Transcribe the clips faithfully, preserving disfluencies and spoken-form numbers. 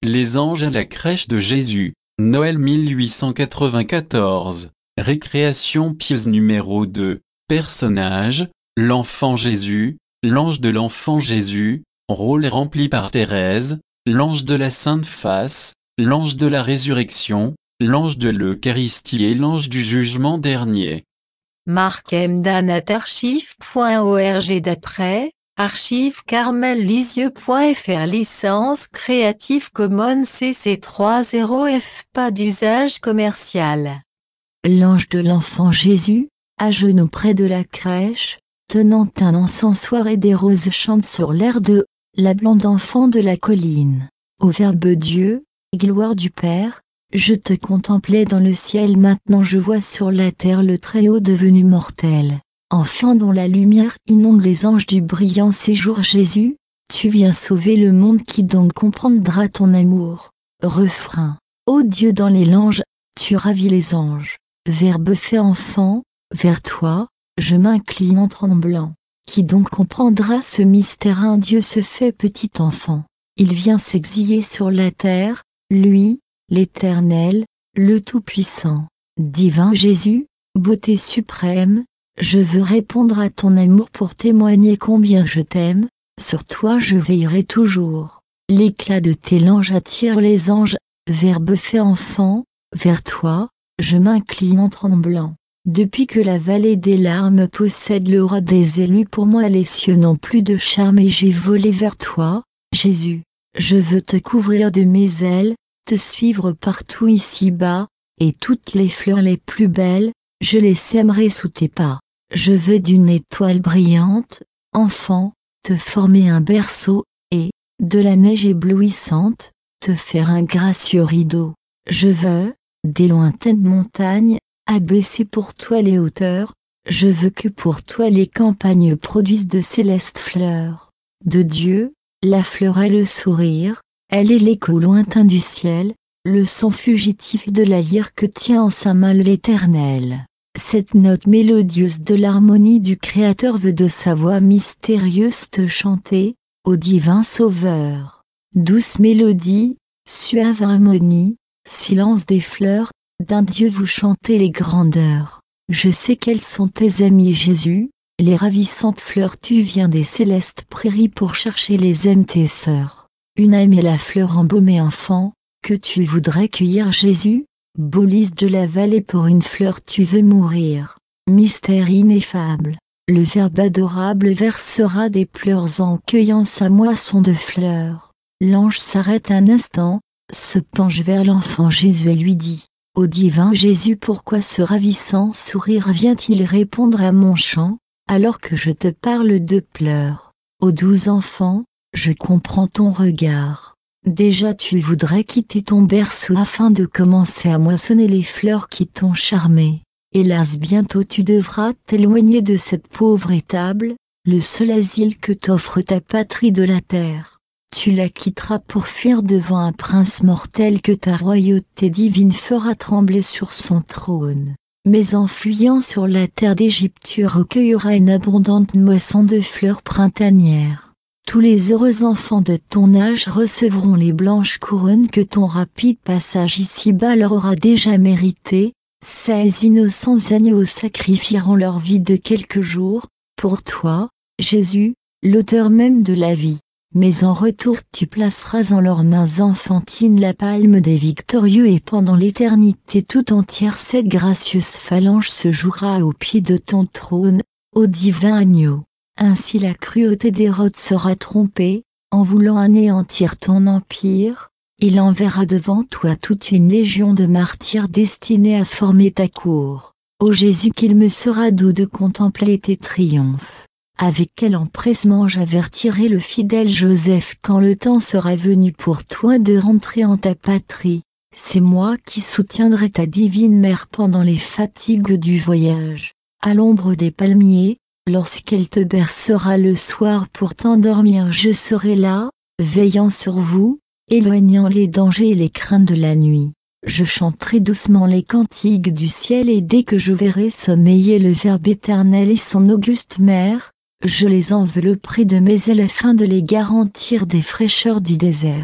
Les anges à la crèche de Jésus, Noël mille huit cent quatre-vingt-quatorze, récréation pieuse numéro deux, personnage, l'enfant Jésus, l'ange de l'enfant Jésus, rôle rempli par Thérèse, l'ange de la Sainte Face, l'ange de la résurrection, l'ange de l'Eucharistie et l'ange du jugement dernier. Marc M. Danat archive point org d'après, archive carmel lisieux point f r licence Creative Commons C C trois point zéro F pas d'usage commercial. L'ange de l'enfant Jésus, à genoux près de la crèche, tenant un encensoir et des roses chante sur l'air de « La blonde enfant de la colline ». Ô Verbe Dieu, gloire du Père, je te contemplais dans le ciel, maintenant je vois sur la terre le Très-Haut devenu mortel. Enfant dont la lumière inonde les anges du brillant séjour Jésus, tu viens sauver le monde, qui donc comprendra ton amour. Refrain. Ô Dieu dans les langes, tu ravis les anges. Verbe fait enfant, vers toi, je m'incline en tremblant. Qui donc comprendra ce mystère? Un Dieu se fait petit enfant. Il vient s'exiler sur la terre, lui, l'Éternel, le Tout-Puissant. Divin Jésus, beauté suprême, je veux répondre à ton amour pour témoigner combien je t'aime, sur toi je veillerai toujours. L'éclat de tes langes attire les anges, Verbe fait enfant, vers toi, je m'incline en tremblant. Depuis que la vallée des larmes possède le roi des élus, pour moi les cieux n'ont plus de charme et j'ai volé vers toi, Jésus. Je veux te couvrir de mes ailes, te suivre partout ici-bas, et toutes les fleurs les plus belles, je les sèmerai sous tes pas. Je veux d'une étoile brillante, enfant, te former un berceau, et, de la neige éblouissante, te faire un gracieux rideau. Je veux, des lointaines montagnes, abaisser pour toi les hauteurs, je veux que pour toi les campagnes produisent de célestes fleurs. De Dieu, la fleur est le sourire, elle est l'écho lointain du ciel, le son fugitif de la lyre que tient en sa main l'Éternel. Cette note mélodieuse de l'harmonie du Créateur veut de sa voix mystérieuse te chanter, ô divin Sauveur. Douce mélodie, suave harmonie, silence des fleurs, d'un Dieu vous chantez les grandeurs. Je sais quels sont tes amis Jésus, les ravissantes fleurs, tu viens des célestes prairies pour chercher les âmes tes sœurs. Une âme est la fleur embaumée enfant, que tu voudrais cueillir Jésus, beau lys de la vallée, pour une fleur tu veux mourir. Mystère ineffable, le Verbe adorable versera des pleurs en cueillant sa moisson de fleurs. L'ange s'arrête un instant, se penche vers l'enfant Jésus et lui dit: ô divin Jésus, pourquoi ce ravissant sourire vient-il répondre à mon chant, alors que je te parle de pleurs? Ô doux enfant, je comprends ton regard. Déjà tu voudrais quitter ton berceau afin de commencer à moissonner les fleurs qui t'ont charmé. Hélas, bientôt tu devras t'éloigner de cette pauvre étable, le seul asile que t'offre ta patrie de la terre. Tu la quitteras pour fuir devant un prince mortel que ta royauté divine fera trembler sur son trône. Mais en fuyant sur la terre d'Égypte, tu recueilleras une abondante moisson de fleurs printanières. Tous les heureux enfants de ton âge recevront les blanches couronnes que ton rapide passage ici-bas leur aura déjà méritées. Ces innocents agneaux sacrifieront leur vie de quelques jours, pour toi, Jésus, l'auteur même de la vie. Mais en retour tu placeras en leurs mains enfantines la palme des victorieux, et pendant l'éternité tout entière cette gracieuse phalange se jouera au pied de ton trône, ô divin agneau. Ainsi la cruauté d'Hérode sera trompée, en voulant anéantir ton empire, il enverra devant toi toute une légion de martyrs destinés à former ta cour. Ô Jésus, qu'il me sera doux de contempler tes triomphes. Avec quel empressement j'avertirai le fidèle Joseph quand le temps sera venu pour toi de rentrer en ta patrie. C'est moi qui soutiendrai ta divine mère pendant les fatigues du voyage. À l'ombre des palmiers, lorsqu'elle te bercera le soir pour t'endormir, je serai là, veillant sur vous, éloignant les dangers et les craintes de la nuit. Je chanterai doucement les cantiques du ciel, et dès que je verrai sommeiller le Verbe éternel et son auguste mère, je les envelopperai de mes ailes afin de les garantir des fraîcheurs du désert.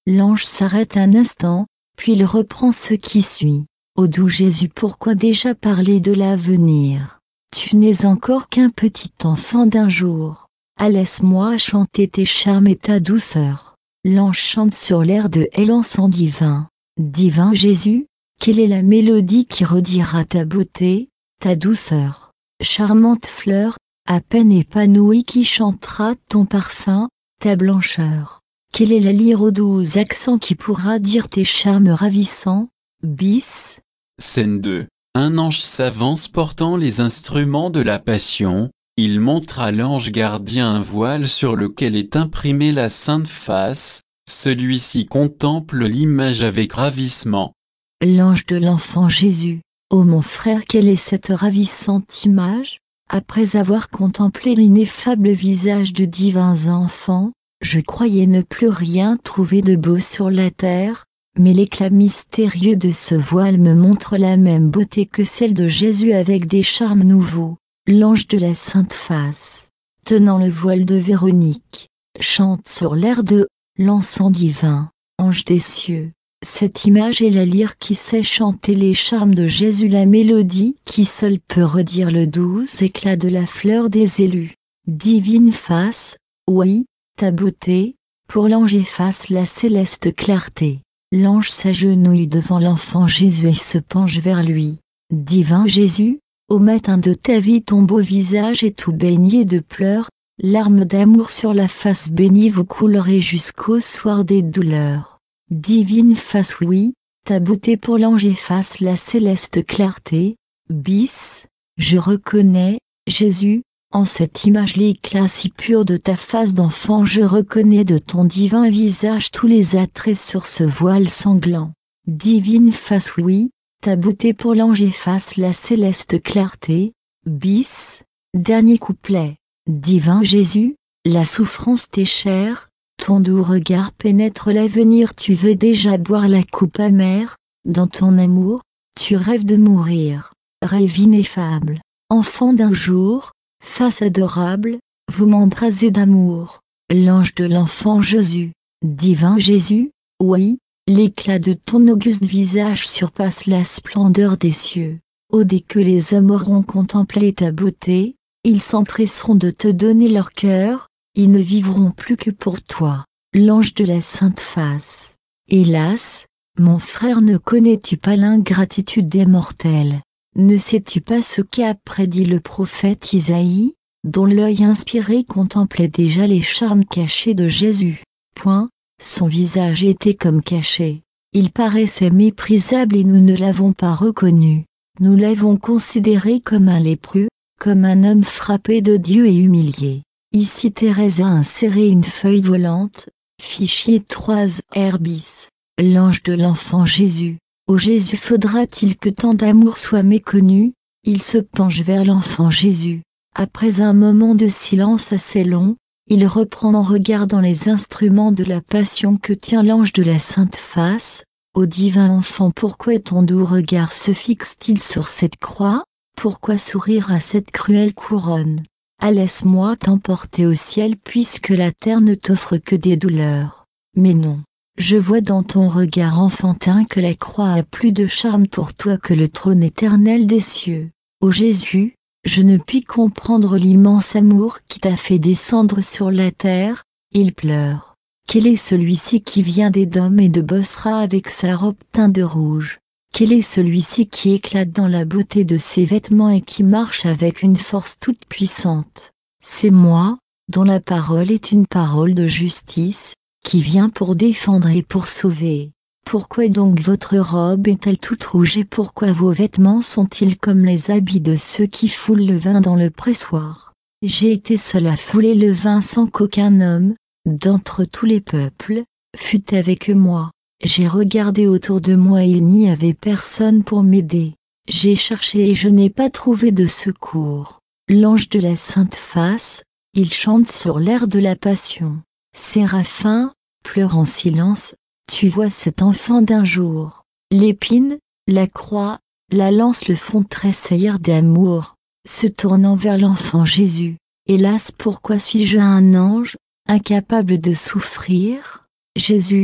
L'ange s'arrête un instant, puis il reprend ce qui suit. Ô doux Jésus, pourquoi déjà parler de l'avenir? Tu n'es encore qu'un petit enfant d'un jour. Ah, laisse-moi chanter tes charmes et ta douceur. L'ange chante sur l'air de l'encens divin. Divin Jésus, quelle est la mélodie qui redira ta beauté, ta douceur? Charmante fleur, à peine épanouie, qui chantera ton parfum, ta blancheur. Quelle est la lyre aux doux accents qui pourra dire tes charmes ravissants? Bis. Scène deux. Un ange s'avance portant les instruments de la Passion. Il montre à l'ange gardien un voile sur lequel est imprimée la Sainte Face. Celui-ci contemple l'image avec ravissement. L'ange de l'enfant Jésus. Ô mon frère, quelle est cette ravissante image? Après avoir contemplé l'ineffable visage de divins enfants, je croyais ne plus rien trouver de beau sur la terre, mais l'éclat mystérieux de ce voile me montre la même beauté que celle de Jésus avec des charmes nouveaux. L'ange de la Sainte Face, tenant le voile de Véronique, chante sur l'air de l'encens divin, ange des cieux. Cette image est la lyre qui sait chanter les charmes de Jésus, la mélodie qui seule peut redire le doux éclat de la fleur des élus. Divine face, oui, ta beauté, pour l'ange efface la céleste clarté. L'ange s'agenouille devant l'enfant Jésus et se penche vers lui. Divin Jésus, au matin de ta vie ton beau visage est tout baigné de pleurs, larmes d'amour sur la face bénie vous coulerez jusqu'au soir des douleurs. Divine face, oui, ta beauté pour l'ange efface la céleste clarté. Bis, je reconnais, Jésus, en cette image l'éclat si pur de ta face d'enfant, je reconnais de ton divin visage tous les attraits sur ce voile sanglant. Divine face, oui, ta beauté pour l'ange efface la céleste clarté. Bis, dernier couplet. Divin Jésus, la souffrance t'est chère, ton doux regard pénètre l'avenir, tu veux déjà boire la coupe amère, dans ton amour, tu rêves de mourir. Rêve ineffable, enfant d'un jour, face adorable, vous m'embrasez d'amour, l'ange de l'enfant Jésus. Divin Jésus, oui, l'éclat de ton auguste visage surpasse la splendeur des cieux. Oh, dès que les hommes auront contemplé ta beauté, ils s'empresseront de te donner leur cœur, ils ne vivront plus que pour toi, l'ange de la Sainte Face. Hélas, mon frère, ne connais-tu pas l'ingratitude des mortels? Ne sais-tu pas ce qu'a prédit le prophète Isaïe, dont l'œil inspiré contemplait déjà les charmes cachés de Jésus? Point, son visage était comme caché. Il paraissait méprisable et nous ne l'avons pas reconnu. Nous l'avons considéré comme un lépreux, comme un homme frappé de Dieu et humilié. Ici Thérèse a inséré une feuille volante, fichier trois R bis. L'ange de l'enfant Jésus. Ô Jésus, faudra-t-il que tant d'amour soit méconnu? Il se penche vers l'enfant Jésus. Après un moment de silence assez long, il reprend en regardant les instruments de la Passion que tient l'ange de la Sainte Face. Ô divin enfant, pourquoi ton doux regard se fixe-t-il sur cette croix? Pourquoi sourire à cette cruelle couronne? Ah, laisse-moi t'emporter au ciel puisque la terre ne t'offre que des douleurs. Mais non, je vois dans ton regard enfantin que la croix a plus de charme pour toi que le trône éternel des cieux. Ô Jésus, je ne puis comprendre l'immense amour qui t'a fait descendre sur la terre. Il pleure. Quel est celui-ci qui vient d'Édom et de Bosra avec sa robe teinte de rouge? Quel est celui-ci qui éclate dans la beauté de ses vêtements et qui marche avec une force toute puissante? C'est moi, dont la parole est une parole de justice, qui vient pour défendre et pour sauver. Pourquoi donc votre robe est-elle toute rouge et pourquoi vos vêtements sont-ils comme les habits de ceux qui foulent le vin dans le pressoir? J'ai été seul à fouler le vin sans qu'aucun homme, d'entre tous les peuples, fût avec moi. J'ai regardé autour de moi et il n'y avait personne pour m'aider. J'ai cherché et je n'ai pas trouvé de secours. L'ange de la Sainte Face, il chante sur l'air de la Passion. Séraphin, pleure en silence, tu vois cet enfant d'un jour. L'épine, la croix, la lance le font tressaillir d'amour, se tournant vers l'enfant Jésus. Hélas, pourquoi suis-je un ange, incapable de souffrir? Jésus,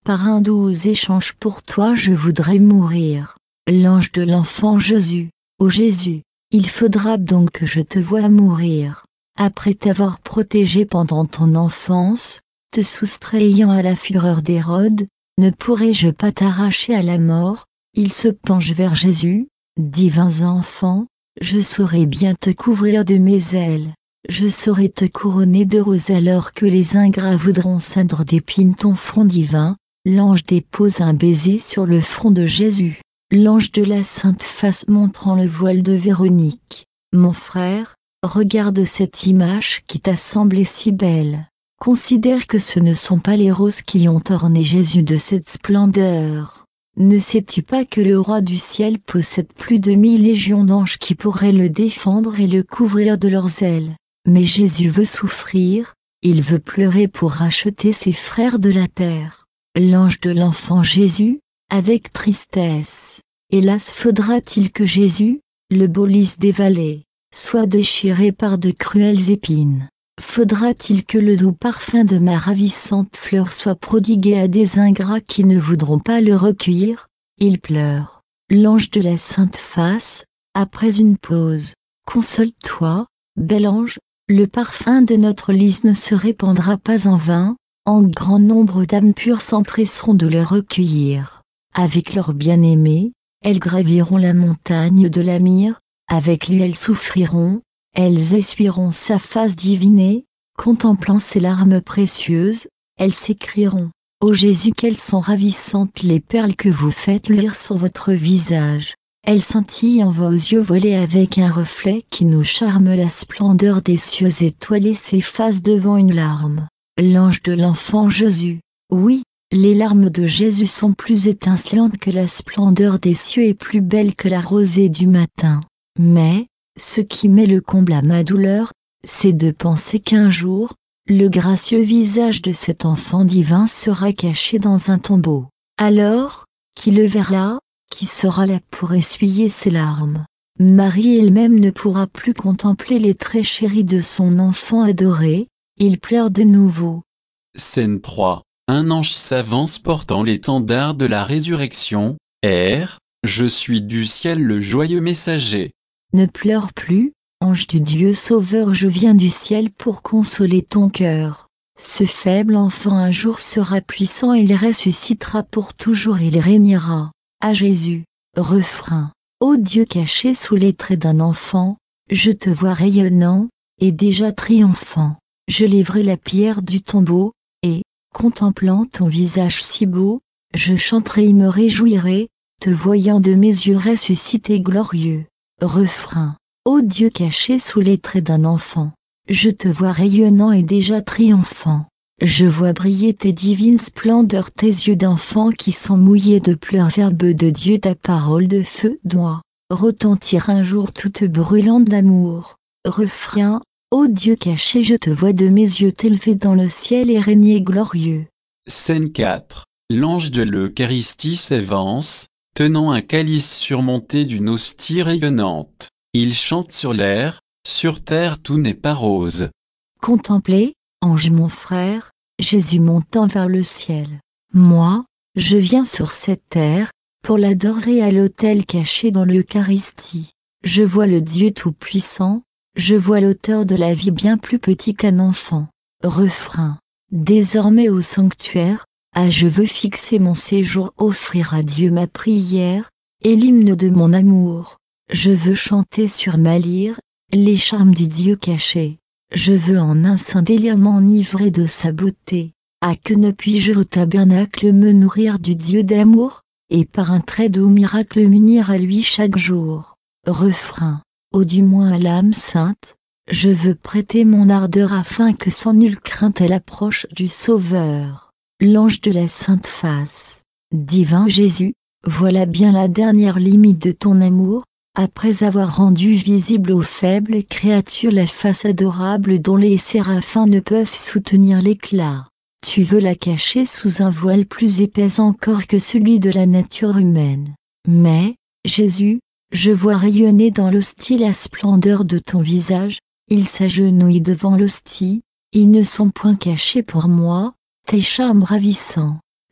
Par un doux échange pour toi je voudrais mourir. L'ange de l'enfant Jésus, ô Jésus, il faudra donc que je te voie mourir. Après t'avoir protégé pendant ton enfance, te soustrayant à la fureur d'Hérode, ne pourrais-je pas t'arracher à la mort? Il se penche vers Jésus, divins enfants, je saurai bien te couvrir de mes ailes, je saurai te couronner de roses alors que les ingrats voudront ceindre d'épines ton front divin. L'ange dépose un baiser sur le front de Jésus, l'ange de la sainte face montrant le voile de Véronique. Mon frère, regarde cette image qui t'a semblé si belle. Considère que ce ne sont pas les roses qui ont orné Jésus de cette splendeur. Ne sais-tu pas que le roi du ciel possède plus de mille légions d'anges qui pourraient le défendre et le couvrir de leurs ailes? Mais Jésus veut souffrir, il veut pleurer pour racheter ses frères de la terre. L'ange de l'enfant Jésus, avec tristesse. Hélas faudra-t-il que Jésus, le beau lys des vallées, soit déchiré par de cruelles épines? Faudra-t-il que le doux parfum de ma ravissante fleur soit prodigué à des ingrats qui ne voudront pas le recueillir? Il pleure. L'ange de la sainte face, après une pause. Console-toi, bel ange, le parfum de notre lys ne se répandra pas en vain. En grand nombre d'âmes pures s'empresseront de le recueillir. Avec leur bien-aimé, elles graviront la montagne de la myrrhe, avec lui elles souffriront, elles essuieront sa face divinée, contemplant ses larmes précieuses, elles s'écrieront, ô Jésus quelles sont ravissantes les perles que vous faites luire sur votre visage. Elles scintillent en vos yeux voilés avec un reflet qui nous charme la splendeur des cieux étoilés s'efface devant une larme. L'ange de l'enfant Jésus, oui, les larmes de Jésus sont plus étincelantes que la splendeur des cieux et plus belles que la rosée du matin. Mais, ce qui met le comble à ma douleur, c'est de penser qu'un jour, le gracieux visage de cet enfant divin sera caché dans un tombeau. Alors, qui le verra, qui sera là pour essuyer ses larmes? Marie elle-même ne pourra plus contempler les traits chéris de son enfant adoré. Il pleure de nouveau. Scène trois. Un ange s'avance portant l'étendard de la résurrection. R. Je suis du ciel le joyeux messager. Ne pleure plus, ange du Dieu sauveur, je viens du ciel pour consoler ton cœur. Ce faible enfant un jour sera puissant, il ressuscitera pour toujours, il régnera. À Jésus. Refrain. Ô Dieu caché sous les traits d'un enfant, je te vois rayonnant, et déjà triomphant. Je lèverai la pierre du tombeau, et, contemplant ton visage si beau, je chanterai et me réjouirai, te voyant de mes yeux ressuscité glorieux. Refrain. Ô Dieu caché sous les traits d'un enfant, je te vois rayonnant et déjà triomphant. Je vois briller tes divines splendeurs, tes yeux d'enfant qui sont mouillés de pleurs, Verbe de Dieu, ta parole de feu doit retentir un jour toute brûlante d'amour. Refrain. Ô Dieu caché, je te vois de mes yeux t'élever dans le ciel et régner glorieux. Scène quatre. L'ange de l'Eucharistie s'avance, tenant un calice surmonté d'une hostie rayonnante. Il chante sur l'air, sur terre tout n'est pas rose. Contemplez, ange mon frère, Jésus montant vers le ciel. Moi, je viens sur cette terre, pour l'adorer à l'autel caché dans l'Eucharistie. Je vois le Dieu Tout-Puissant, je vois l'auteur de la vie bien plus petit qu'un enfant. Refrain. Désormais au sanctuaire, ah je veux fixer mon séjour, offrir à Dieu ma prière, et l'hymne de mon amour. Je veux chanter sur ma lyre, les charmes du Dieu caché. Je veux en un saint délire m'enivrer de sa beauté. Ah que ne puis-je au tabernacle me nourrir du Dieu d'amour, et par un très doux miracle m'unir à lui chaque jour. Refrain. Ou du moins à l'âme sainte, je veux prêter mon ardeur afin que sans nulle crainte elle approche du Sauveur. L'ange de la sainte face. Divin Jésus, voilà bien la dernière limite de ton amour, après avoir rendu visible aux faibles créatures la face adorable dont les séraphins ne peuvent soutenir l'éclat. Tu veux la cacher sous un voile plus épais encore que celui de la nature humaine. Mais, Jésus, je vois rayonner dans l'hostie la splendeur de ton visage, il s'agenouille devant l'hostie, ils ne sont point cachés pour moi, tes charmes ravissants.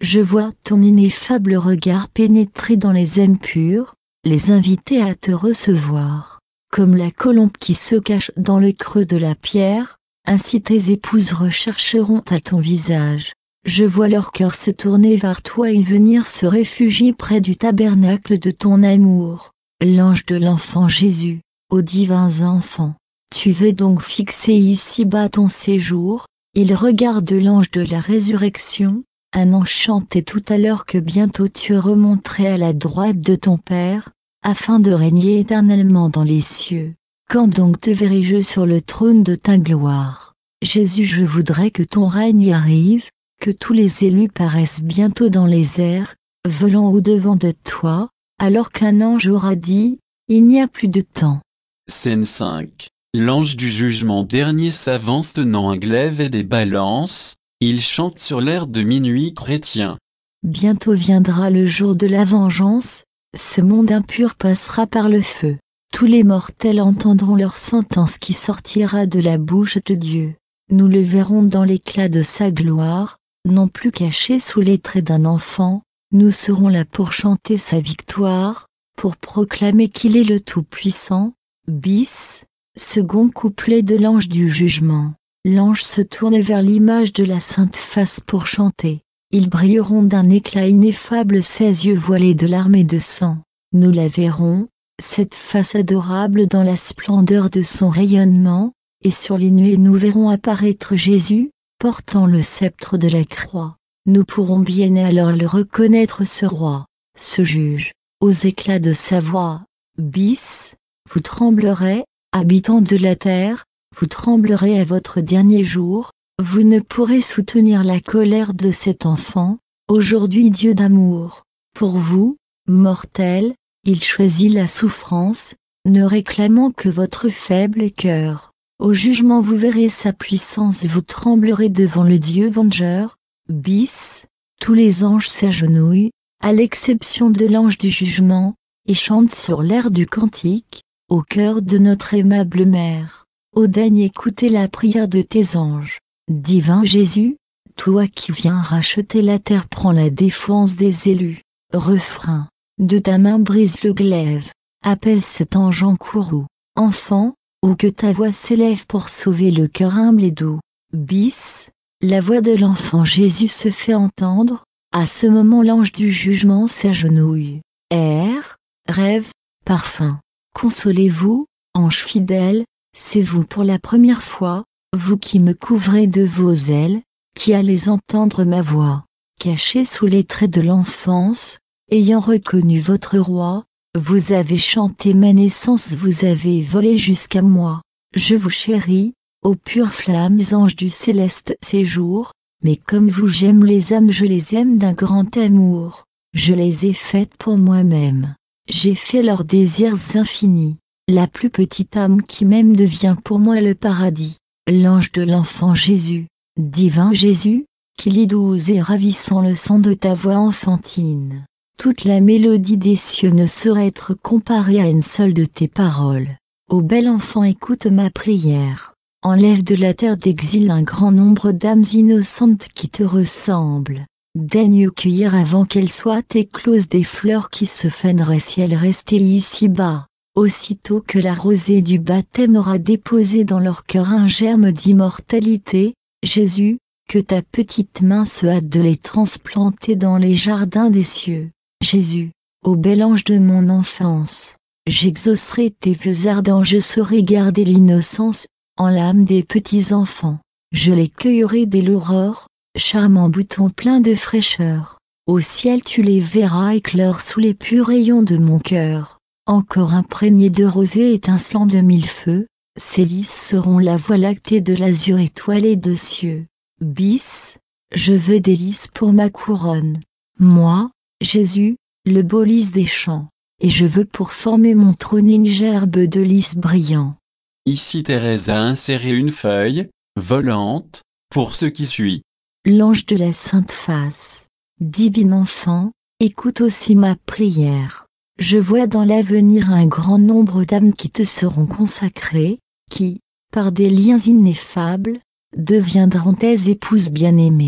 Je vois ton ineffable regard pénétrer dans les âmes pures, les inviter à te recevoir. Comme la colombe qui se cache dans le creux de la pierre, ainsi tes épouses rechercheront à ton visage. Je vois leur cœur se tourner vers toi et venir se réfugier près du tabernacle de ton amour. L'ange de l'enfant Jésus, ô divins enfants, tu veux donc fixer ici-bas ton séjour. Il regarde l'ange de la résurrection. Un ange chantait tout à l'heure que bientôt tu remonterais à la droite de ton Père, afin de régner éternellement dans les cieux. Quand donc te verrai-je sur le trône de ta gloire? Jésus, je voudrais que ton règne arrive, que tous les élus paraissent bientôt dans les airs, volant au-devant de toi, alors qu'un ange aura dit, il n'y a plus de temps. Scène cinq. L'ange du jugement dernier s'avance tenant un glaive et des balances, il chante sur l'air de minuit chrétien. Bientôt viendra le jour de la vengeance, ce monde impur passera par le feu. Tous les mortels entendront leur sentence qui sortira de la bouche de Dieu. Nous le verrons dans l'éclat de sa gloire, non plus caché sous les traits d'un enfant, nous serons là pour chanter sa victoire, pour proclamer qu'il est le Tout-Puissant. Bis, second couplet de l'ange du jugement. L'ange se tourne vers l'image de la sainte face pour chanter. Ils brilleront d'un éclat ineffable ses yeux voilés de larmes et de sang. Nous la verrons, cette face adorable dans la splendeur de son rayonnement, et sur les nuées nous verrons apparaître Jésus, portant le sceptre de la croix. Nous pourrons bien alors le reconnaître ce roi, ce juge, aux éclats de sa voix. Bis, vous tremblerez, habitants de la terre, vous tremblerez à votre dernier jour, vous ne pourrez soutenir la colère de cet enfant, aujourd'hui Dieu d'amour. Pour vous, mortels, il choisit la souffrance, ne réclamant que votre faible cœur. Au jugement vous verrez sa puissance, vous tremblerez devant le Dieu vengeur. Bis, tous les anges s'agenouillent, à l'exception de l'ange du jugement, et chantent sur l'air du cantique, au cœur de notre aimable mère. Ô daigne écouter la prière de tes anges. Divin Jésus, toi qui viens racheter la terre, prends la défense des élus. Refrain, de ta main brise le glaive, apaise cet ange en courroux. Enfant, ô que ta voix s'élève pour sauver le cœur humble et doux. Bis, la voix de l'enfant Jésus se fait entendre, à ce moment l'ange du jugement s'agenouille. Air, rêve, parfum, consolez-vous, ange fidèle, c'est vous pour la première fois, vous qui me couvrez de vos ailes, qui allez entendre ma voix. Caché sous les traits de l'enfance, ayant reconnu votre roi, vous avez chanté ma naissance, vous avez volé jusqu'à moi. Je vous chéris, ô pures flammes anges du céleste séjour, mais comme vous j'aime les âmes, je les aime d'un grand amour. Je les ai faites pour moi-même. J'ai fait leurs désirs infinis. La plus petite âme qui m'aime devient pour moi le paradis. L'ange de l'enfant Jésus, divin Jésus, qui lit doux et ravissant le son de ta voix enfantine. Toute la mélodie des cieux ne saurait être comparée à une seule de tes paroles. Ô bel enfant, écoute ma prière. Enlève de la terre d'exil un grand nombre d'âmes innocentes qui te ressemblent. Daigne cueillir avant qu'elles soient écloses des fleurs qui se faneraient si elles restaient ici-bas. Aussitôt que la rosée du baptême aura déposé dans leur cœur un germe d'immortalité, Jésus, que ta petite main se hâte de les transplanter dans les jardins des cieux. Jésus, ô bel ange de mon enfance, j'exaucerai tes vœux ardents, je saurai garder l'innocence, en l'âme des petits enfants. Je les cueillerai dès l'aurore, charmant bouton plein de fraîcheur. Au ciel tu les verras éclore sous les purs rayons de mon cœur. Encore imprégné de rosée étincelant de mille feux, ces lys seront la voie lactée de l'azur étoilé de cieux. Bis, je veux des lys pour ma couronne. Moi, Jésus, le beau lys des champs, et je veux pour former mon trône une gerbe de lys brillant. Ici Thérèse a inséré une feuille, volante, pour ce qui suit. L'ange de la Sainte Face, divin enfant, écoute aussi ma prière. Je vois dans l'avenir un grand nombre d'âmes qui te seront consacrées, qui, par des liens ineffables, deviendront tes épouses bien-aimées.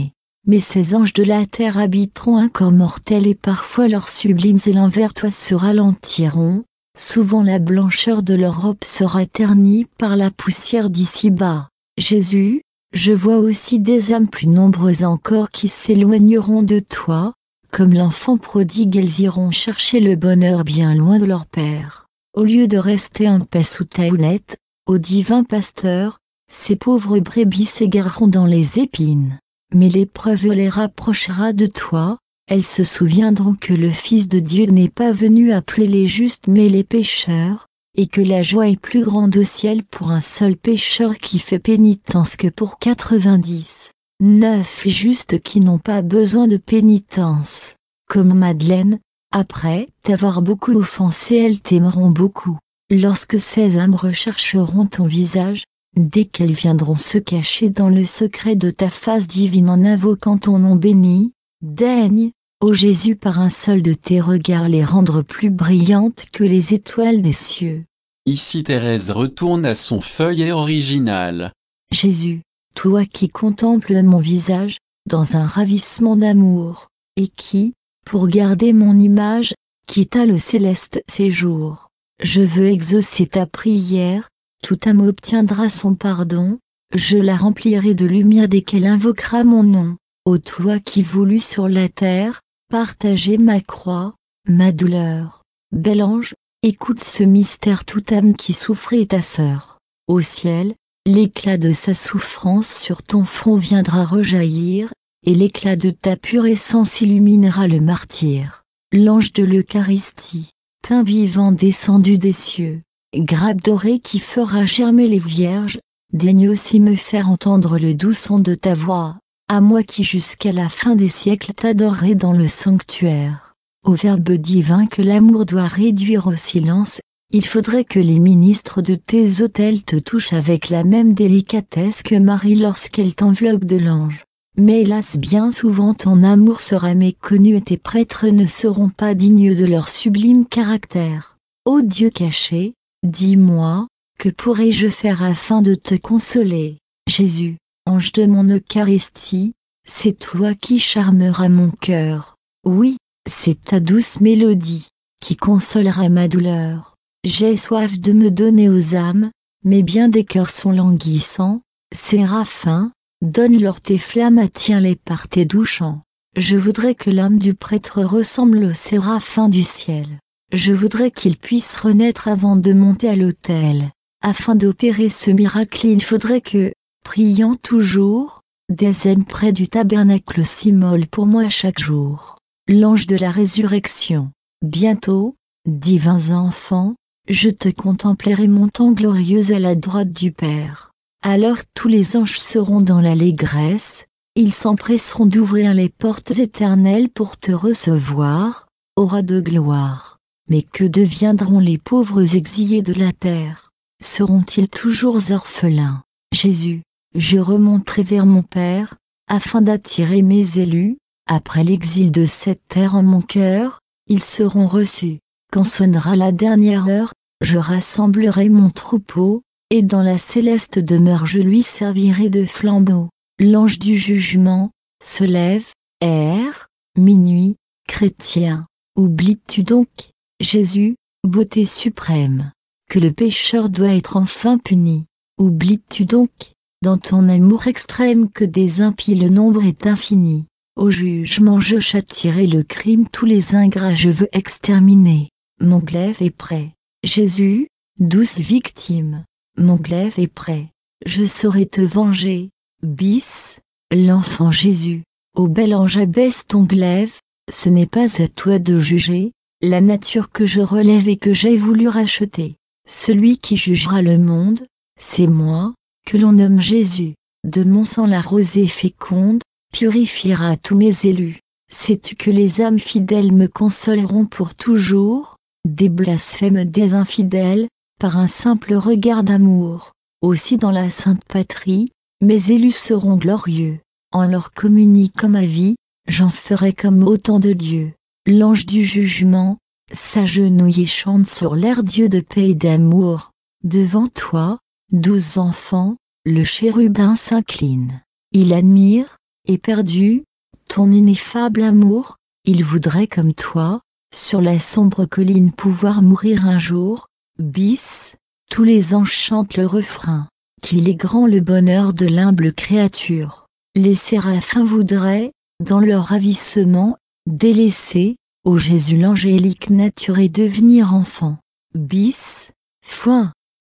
Mais ces anges de la terre habiteront un corps mortel et parfois leurs sublimes élans vers toi se ralentiront, souvent la blancheur de leur robe sera ternie par la poussière d'ici-bas. Jésus, je vois aussi des âmes plus nombreuses encore qui s'éloigneront de toi, comme l'enfant prodigue elles iront chercher le bonheur bien loin de leur père. Au lieu de rester en paix sous ta houlette, ô divin pasteur, ces pauvres brebis s'égareront dans les épines. Mais l'épreuve les rapprochera de toi, elles se souviendront que le Fils de Dieu n'est pas venu appeler les justes mais les pécheurs, et que la joie est plus grande au ciel pour un seul pécheur qui fait pénitence que pour quatre-vingt-dix, neuf justes qui n'ont pas besoin de pénitence. Comme Madeleine, après t'avoir beaucoup offensé elles t'aimeront beaucoup. Lorsque ces âmes rechercheront ton visage, dès qu'elles viendront se cacher dans le secret de ta face divine en invoquant ton nom béni, daigne, ô Jésus par un seul de tes regards les rendre plus brillantes que les étoiles des cieux. Ici Thérèse retourne à son feuillet original. Jésus, toi qui contemples mon visage, dans un ravissement d'amour, et qui, pour garder mon image, quitta le céleste séjour. Je veux exaucer ta prière, toute âme obtiendra son pardon, je la remplirai de lumière dès qu'elle invoquera mon nom. Ô toi qui voulus sur la terre, partager ma croix, ma douleur. Bel ange, écoute ce mystère, toute âme qui souffrait est ta sœur. Au ciel, l'éclat de sa souffrance sur ton front viendra rejaillir, et l'éclat de ta pure essence illuminera le martyr. L'ange de l'Eucharistie, pain vivant descendu des cieux, grappe dorée qui fera germer les vierges, daigne aussi me faire entendre le doux son de ta voix, à moi qui jusqu'à la fin des siècles t'adorerai dans le sanctuaire. Au Verbe divin que l'amour doit réduire au silence, il faudrait que les ministres de tes autels te touchent avec la même délicatesse que Marie lorsqu'elle t'enveloppe de l'ange. Mais hélas bien souvent ton amour sera méconnu et tes prêtres ne seront pas dignes de leur sublime caractère. Ô Dieu caché, dis-moi, que pourrais-je faire afin de te consoler? Jésus, ange de mon Eucharistie, c'est toi qui charmeras mon cœur. Oui, c'est ta douce mélodie, qui consolera ma douleur. J'ai soif de me donner aux âmes, mais bien des cœurs sont languissants. Séraphins, donne-leur tes flammes, attiens-les par tes doux chants. Je voudrais que l'âme du prêtre ressemble aux séraphins du ciel. Je voudrais qu'il puisse renaître avant de monter à l'autel. Afin d'opérer ce miracle, il faudrait que, priant toujours, des âmes près du tabernacle s'immolent pour moi chaque jour. L'ange de la résurrection, bientôt, divins enfants, je te contemplerai montant glorieuse à la droite du Père. Alors tous les anges seront dans l'allégresse, ils s'empresseront d'ouvrir les portes éternelles pour te recevoir, ô roi de gloire. Mais que deviendront les pauvres exilés de la terre? Seront-ils toujours orphelins? Jésus, je remonterai vers mon Père, afin d'attirer mes élus, après l'exil de cette terre en mon cœur, ils seront reçus. Quand sonnera la dernière heure, je rassemblerai mon troupeau, et dans la céleste demeure je lui servirai de flambeau. L'ange du jugement se lève, erre, minuit, chrétien. Oublies-tu donc, Jésus, beauté suprême, que le pécheur doit être enfin puni? Oublies-tu donc, dans ton amour extrême, que des impies le nombre est infini? Au jugement je châtierai le crime, tous les ingrats je veux exterminer. Mon glaive est prêt. Jésus, douce victime, mon glaive est prêt. Je saurai te venger. Bis, l'enfant Jésus. Ô bel ange, abaisse ton glaive, ce n'est pas à toi de juger la nature que je relève et que j'ai voulu racheter. Celui qui jugera le monde, c'est moi, que l'on nomme Jésus. De mon sang la rosée féconde purifiera tous mes élus. Sais-tu que les âmes fidèles me consoleront pour toujours, des blasphèmes des infidèles, par un simple regard d'amour? Aussi dans la sainte patrie, mes élus seront glorieux. En leur communiquant ma vie, j'en ferai comme autant de dieux. L'ange du jugement, s'agenouille et chante sur l'air Dieu de paix et d'amour. Devant toi, douze enfants, le chérubin s'incline. Il admire, éperdu, ton ineffable amour, il voudrait comme toi, sur la sombre colline pouvoir mourir un jour. Bis, tous les anges chantent le refrain, qu'il est grand le bonheur de l'humble créature. Les séraphins voudraient, dans leur ravissement, délaisser, ô Jésus l'angélique nature et devenir enfant. Bis, foin.